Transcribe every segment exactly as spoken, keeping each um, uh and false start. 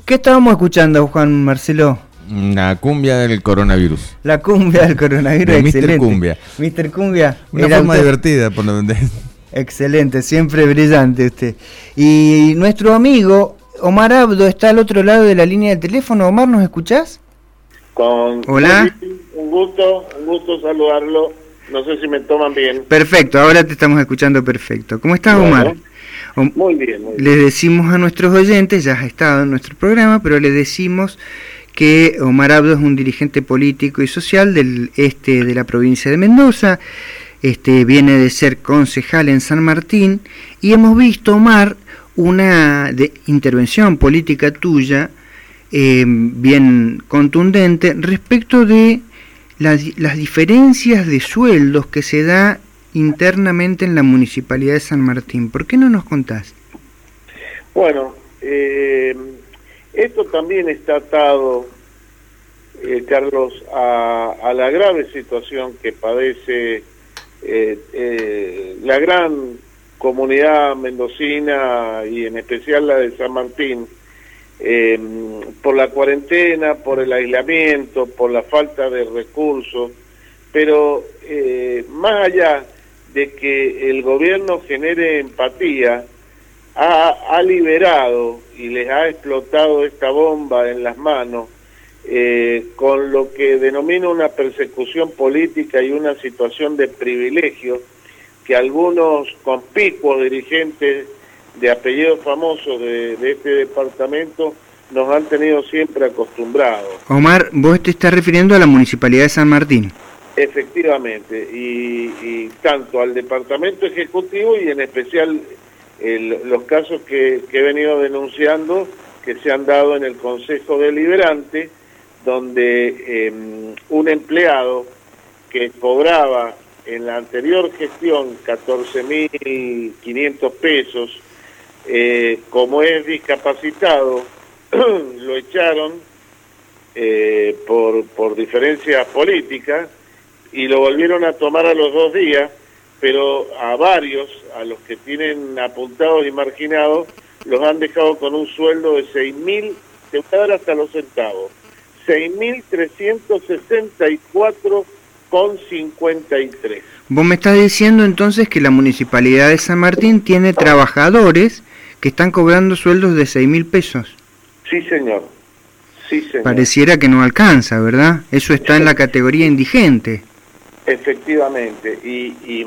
¿Qué estábamos escuchando, Juan Marcelo? La cumbia del coronavirus. La cumbia del coronavirus, de excelente. mister Cumbia. mister Cumbia. Una forma autor... divertida, por lo menos. Excelente, siempre brillante usted. Y nuestro amigo Omar Abdo está al otro lado de la línea de teléfono. Omar, ¿nos escuchás? Con Hola. Un gusto, un gusto saludarlo. No sé si me toman bien. Perfecto, ahora te estamos escuchando perfecto. ¿Cómo estás, bueno, Omar? Muy bien, muy bien. Les decimos a nuestros oyentes, ya has estado en nuestro programa, pero les decimos que Omar Abdo es un dirigente político y social del este de la provincia de Mendoza. Este viene de ser concejal en San Martín y hemos visto, Omar, una de intervención política tuya eh, bien contundente respecto de las, las diferencias de sueldos que se da internamente en la Municipalidad de San Martín. ¿Por qué no nos contás? Bueno, eh, esto también está atado, eh, Carlos, a, a la grave situación que padece eh, eh, la gran comunidad mendocina y en especial la de San Martín, eh, por la cuarentena, por el aislamiento, por la falta de recursos, pero eh, más allá de que el gobierno genere empatía, ha, ha liberado y les ha explotado esta bomba en las manos eh, con lo que denomina una persecución política y una situación de privilegio que algunos conspicuos dirigentes de apellidos famosos de, de este departamento nos han tenido siempre acostumbrados. Omar, vos te estás refiriendo a la Municipalidad de San Martín. Efectivamente, y, y tanto al Departamento Ejecutivo y en especial el, los casos que, que he venido denunciando que se han dado en el Consejo Deliberante, donde eh, un empleado que cobraba en la anterior gestión catorce mil quinientos pesos, eh, como es discapacitado, lo echaron eh, por, por diferencias políticas, y lo volvieron a tomar a los dos días, pero a varios, a los que tienen apuntados y marginados, los han dejado con un sueldo de seis mil, te voy a dar hasta los centavos, seis mil trescientos sesenta y cuatro con cincuenta y tres. Vos me estás diciendo entonces que la Municipalidad de San Martín tiene trabajadores que están cobrando sueldos de seis mil pesos. Sí, señor. Sí, señor. Pareciera que no alcanza, ¿verdad? Eso está en la categoría indigente. Efectivamente, y, y,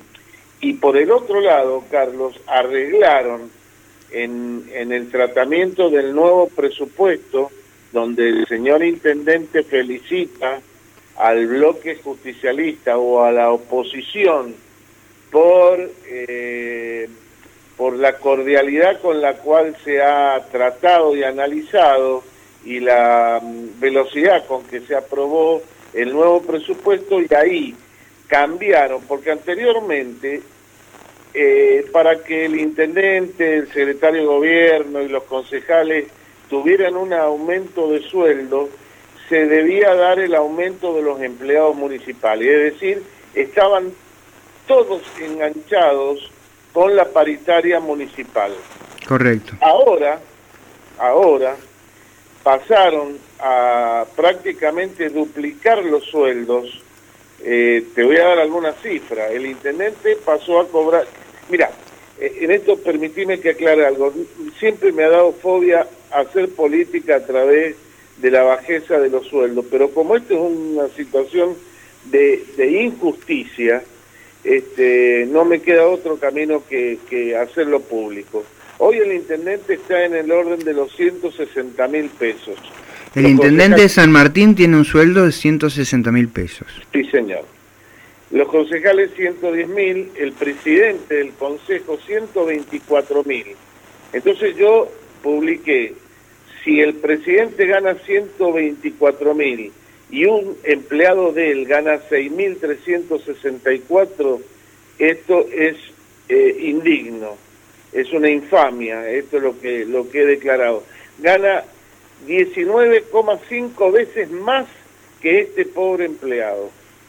y por el otro lado, Carlos, arreglaron en, en el tratamiento del nuevo presupuesto, donde el señor intendente felicita al bloque justicialista o a la oposición por, eh, por la cordialidad con la cual se ha tratado y analizado y la um, velocidad con que se aprobó el nuevo presupuesto, y ahí cambiaron, porque anteriormente eh, para que el intendente, el secretario de gobierno y los concejales tuvieran un aumento de sueldo, se debía dar el aumento de los empleados municipales, es decir, estaban todos enganchados con la paritaria municipal. Correcto. Ahora, ahora pasaron a prácticamente duplicar los sueldos. Eh, te voy a dar algunas cifras. El intendente pasó a cobrar... Mira, eh, en esto permitime que aclare algo. Siempre me ha dado fobia hacer política a través de la bajeza de los sueldos, pero como esto es una situación de, de injusticia, este, no me queda otro camino que, que hacerlo público. Hoy el intendente está en el orden de los ciento sesenta mil pesos. El los intendente de San Martín tiene un sueldo de ciento sesenta mil pesos. Sí, señor. Los concejales ciento diez mil, el presidente del consejo ciento veinticuatro mil. Entonces yo publiqué, si el presidente gana ciento veinticuatro mil y un empleado de él gana seis mil trescientos sesenta y cuatro, esto es eh, indigno, es una infamia, esto es lo que, lo que he declarado. Gana diecinueve coma cinco veces más que este pobre empleado.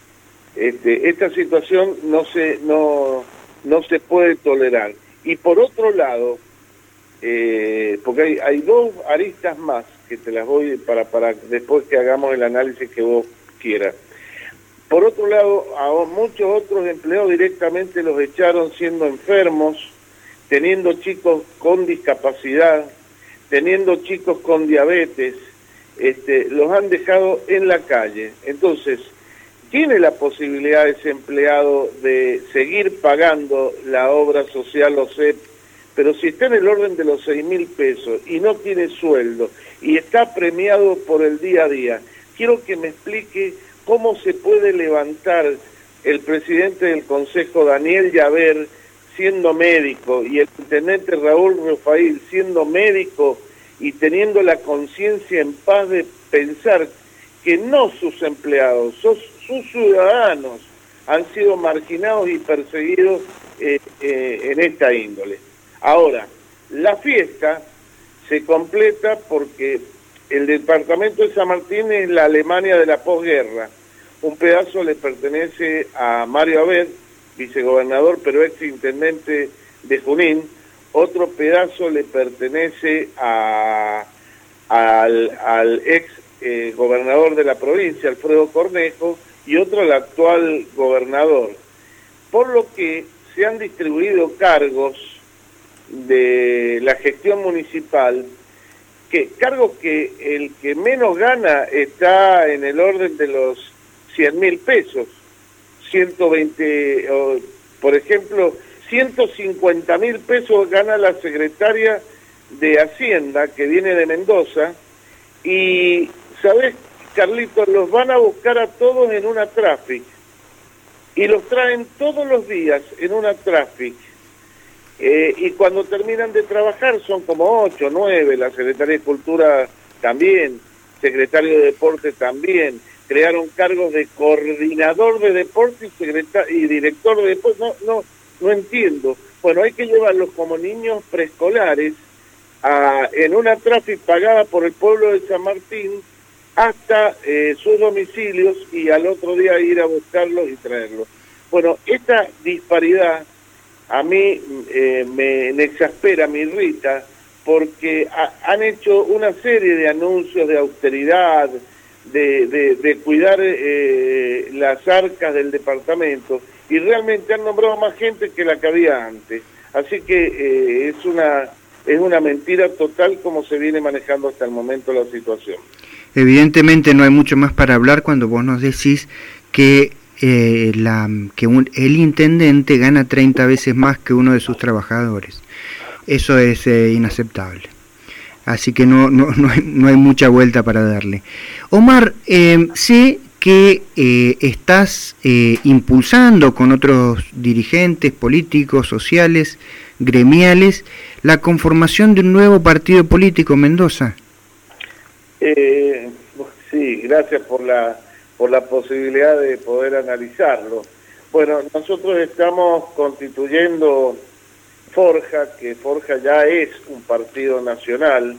Este, esta situación no se, no, no se puede tolerar. Y por otro lado, eh, porque hay, hay dos aristas más que te las voy para, para después que hagamos el análisis que vos quieras. Por otro lado, a muchos otros empleados directamente los echaron siendo enfermos, teniendo chicos con discapacidad, teniendo chicos con diabetes, este, los han dejado en la calle. Entonces, ¿tiene la posibilidad ese empleado de seguir pagando la obra social O S E P? Pero si está en el orden de los seis mil pesos y no tiene sueldo y está premiado por el día a día, quiero que me explique cómo se puede levantar el presidente del Consejo, Daniel Llaver, siendo médico, y el intendente Raúl Rafael siendo médico y teniendo la conciencia en paz de pensar que no sus empleados, sus, sus ciudadanos han sido marginados y perseguidos eh, eh, en esta índole. Ahora, la fiesta se completa porque el departamento de San Martín es la Alemania de la posguerra. Un pedazo le pertenece a Mario Abed, vicegobernador pero ex intendente de Junín. Otro pedazo le pertenece a, al, al ex eh, gobernador de la provincia, Alfredo Cornejo, y otro al actual gobernador. Por lo que se han distribuido cargos de la gestión municipal, que cargos que el que menos gana está en el orden de los cien mil pesos, ciento veinte, o, por ejemplo, ciento cincuenta mil pesos gana la secretaria de Hacienda, que viene de Mendoza, y, ¿sabés, Carlitos? Los van a buscar a todos en una traffic, y los traen todos los días en una traffic. Eh, y cuando terminan de trabajar son como ocho, nueve, la Secretaría de Cultura también, Secretario de Deporte también, crearon cargos de coordinador de deporte y, secretar y director de deporte, no, no, no entiendo. Bueno, hay que llevarlos como niños preescolares a, en una tráfico pagada por el pueblo de San Martín hasta eh, sus domicilios y al otro día ir a buscarlos y traerlos. Bueno, esta disparidad a mí eh, me, me exaspera, me irrita, porque ha, han hecho una serie de anuncios de austeridad, de, de, de cuidar eh, las arcas del departamento, y realmente han nombrado más gente que la que había antes. Así que eh, es una es una mentira total como se viene manejando hasta el momento la situación. Evidentemente no hay mucho más para hablar cuando vos nos decís que Eh, la, que un, el intendente gana treinta veces más que uno de sus trabajadores. Eso es eh, inaceptable. Así que no, no, no, hay, no hay mucha vuelta para darle. Omar, eh, sé que eh, estás eh, impulsando con otros dirigentes políticos, sociales, gremiales, la conformación de un nuevo partido político en Mendoza. Eh, sí, gracias por la por la posibilidad de poder analizarlo. Bueno, nosotros estamos constituyendo Forja, que Forja ya es un partido nacional,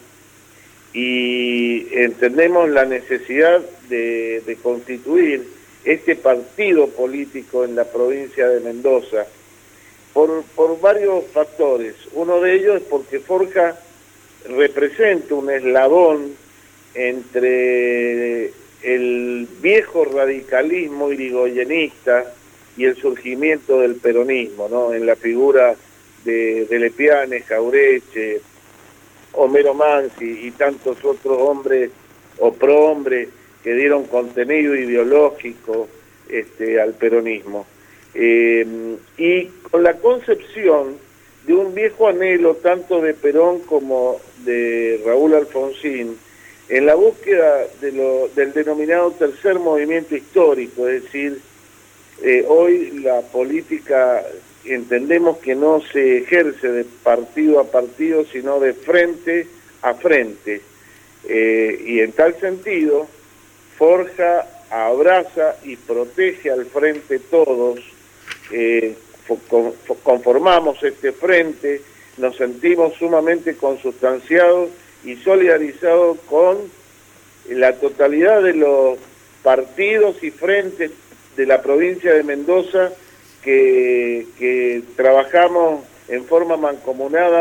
y entendemos la necesidad de, de constituir este partido político en la provincia de Mendoza por, por varios factores. Uno de ellos es porque Forja representa un eslabón entre el viejo radicalismo irigoyenista y el surgimiento del peronismo, ¿no? En la figura de, de Lepiane, Jaureche, Homero Mansi y tantos otros hombres o prohombres que dieron contenido ideológico este, al peronismo. Eh, y con la concepción de un viejo anhelo tanto de Perón como de Raúl Alfonsín, en la búsqueda de lo, del denominado tercer movimiento histórico, es decir, eh, hoy la política entendemos que no se ejerce de partido a partido, sino de frente a frente. Eh, y en tal sentido, Forja, abraza y protege al frente todos, eh, conformamos este frente, nos sentimos sumamente consustanciados y solidarizado con la totalidad de los partidos y frentes de la provincia de Mendoza que, que trabajamos en forma mancomunada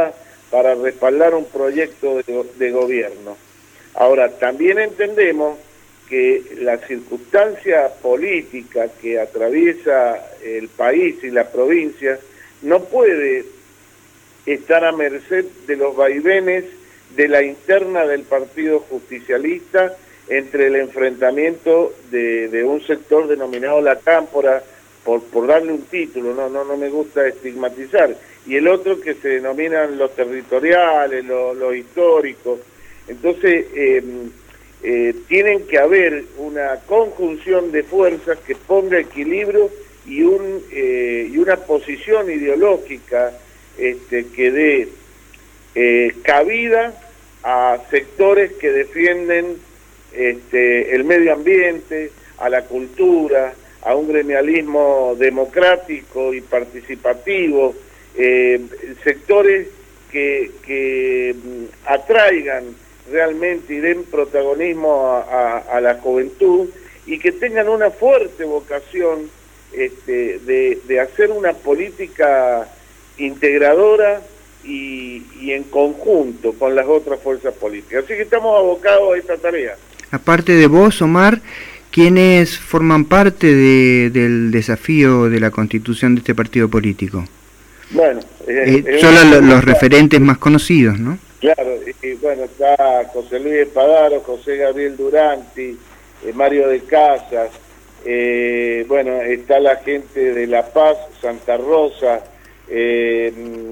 para respaldar un proyecto de, de gobierno. Ahora, también entendemos que la circunstancia política que atraviesa el país y la provincia no puede estar a merced de los vaivenes de la interna del Partido Justicialista entre el enfrentamiento de, de un sector denominado la Cámpora, por, por darle un título, no, no, no me gusta estigmatizar, y el otro que se denominan los territoriales, los, los históricos. Entonces, eh, eh, tienen que haber una conjunción de fuerzas que ponga equilibrio y, un, eh, y una posición ideológica este, que dé eh, cabida a sectores que defienden este, el medio ambiente, a la cultura, a un gremialismo democrático y participativo, eh, sectores que, que atraigan realmente y den protagonismo a, a, a la juventud y que tengan una fuerte vocación este, de, de hacer una política integradora y, y en conjunto con las otras fuerzas políticas. Así que estamos abocados a esta tarea. Aparte de vos, Omar, ¿quiénes forman parte de, del desafío de la constitución de este partido político? Bueno, eh, eh, solo los, los referentes más conocidos, ¿no? Claro, y bueno, está José Luis Espadaro, José Gabriel Duranti, eh, Mario de Casas, eh, bueno, está la gente de La Paz, Santa Rosa, eh,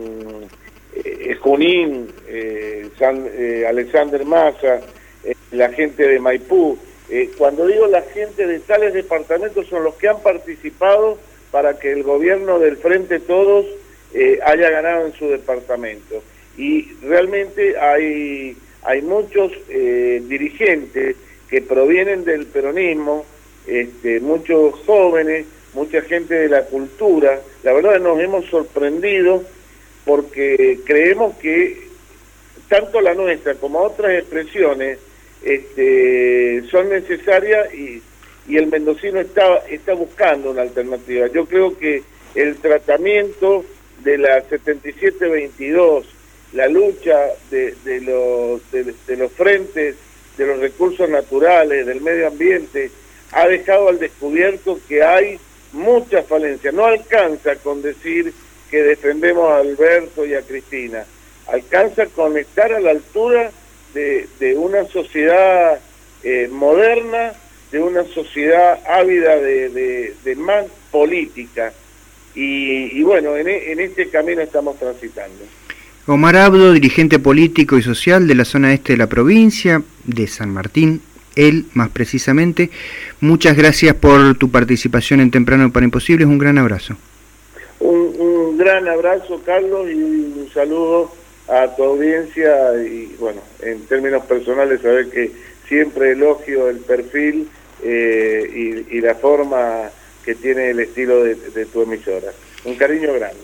eh, Junín, eh, San, eh, Alexander Massa, eh, la gente de Maipú. Eh, cuando digo la gente de tales departamentos son los que han participado para que el gobierno del Frente Todos eh, haya ganado en su departamento. Y realmente hay, hay muchos eh, dirigentes que provienen del peronismo, este, muchos jóvenes, mucha gente de la cultura. La verdad nos hemos sorprendido porque creemos que tanto la nuestra como otras expresiones este, son necesarias y, y el mendocino está, está buscando una alternativa. Yo creo que el tratamiento de la setenta y siete veintidós, la lucha de, de, los, de, de los frentes, de los recursos naturales, del medio ambiente, ha dejado al descubierto que hay muchas falencias. No alcanza con decir que defendemos a Alberto y a Cristina, alcanza con estar a la altura de, de una sociedad eh, moderna, de una sociedad ávida de, de, de más política. Y, y bueno, en, en este camino estamos transitando. Omar Abdo, dirigente político y social de la zona este de la provincia de San Martín, él más precisamente. Muchas gracias por tu participación en Temprano para Imposibles, un gran abrazo. Un, un gran abrazo, Carlos, y un saludo a tu audiencia y bueno, en términos personales, saber que siempre elogio el perfil eh, y, y la forma que tiene el estilo de, de tu emisora. Un cariño grande.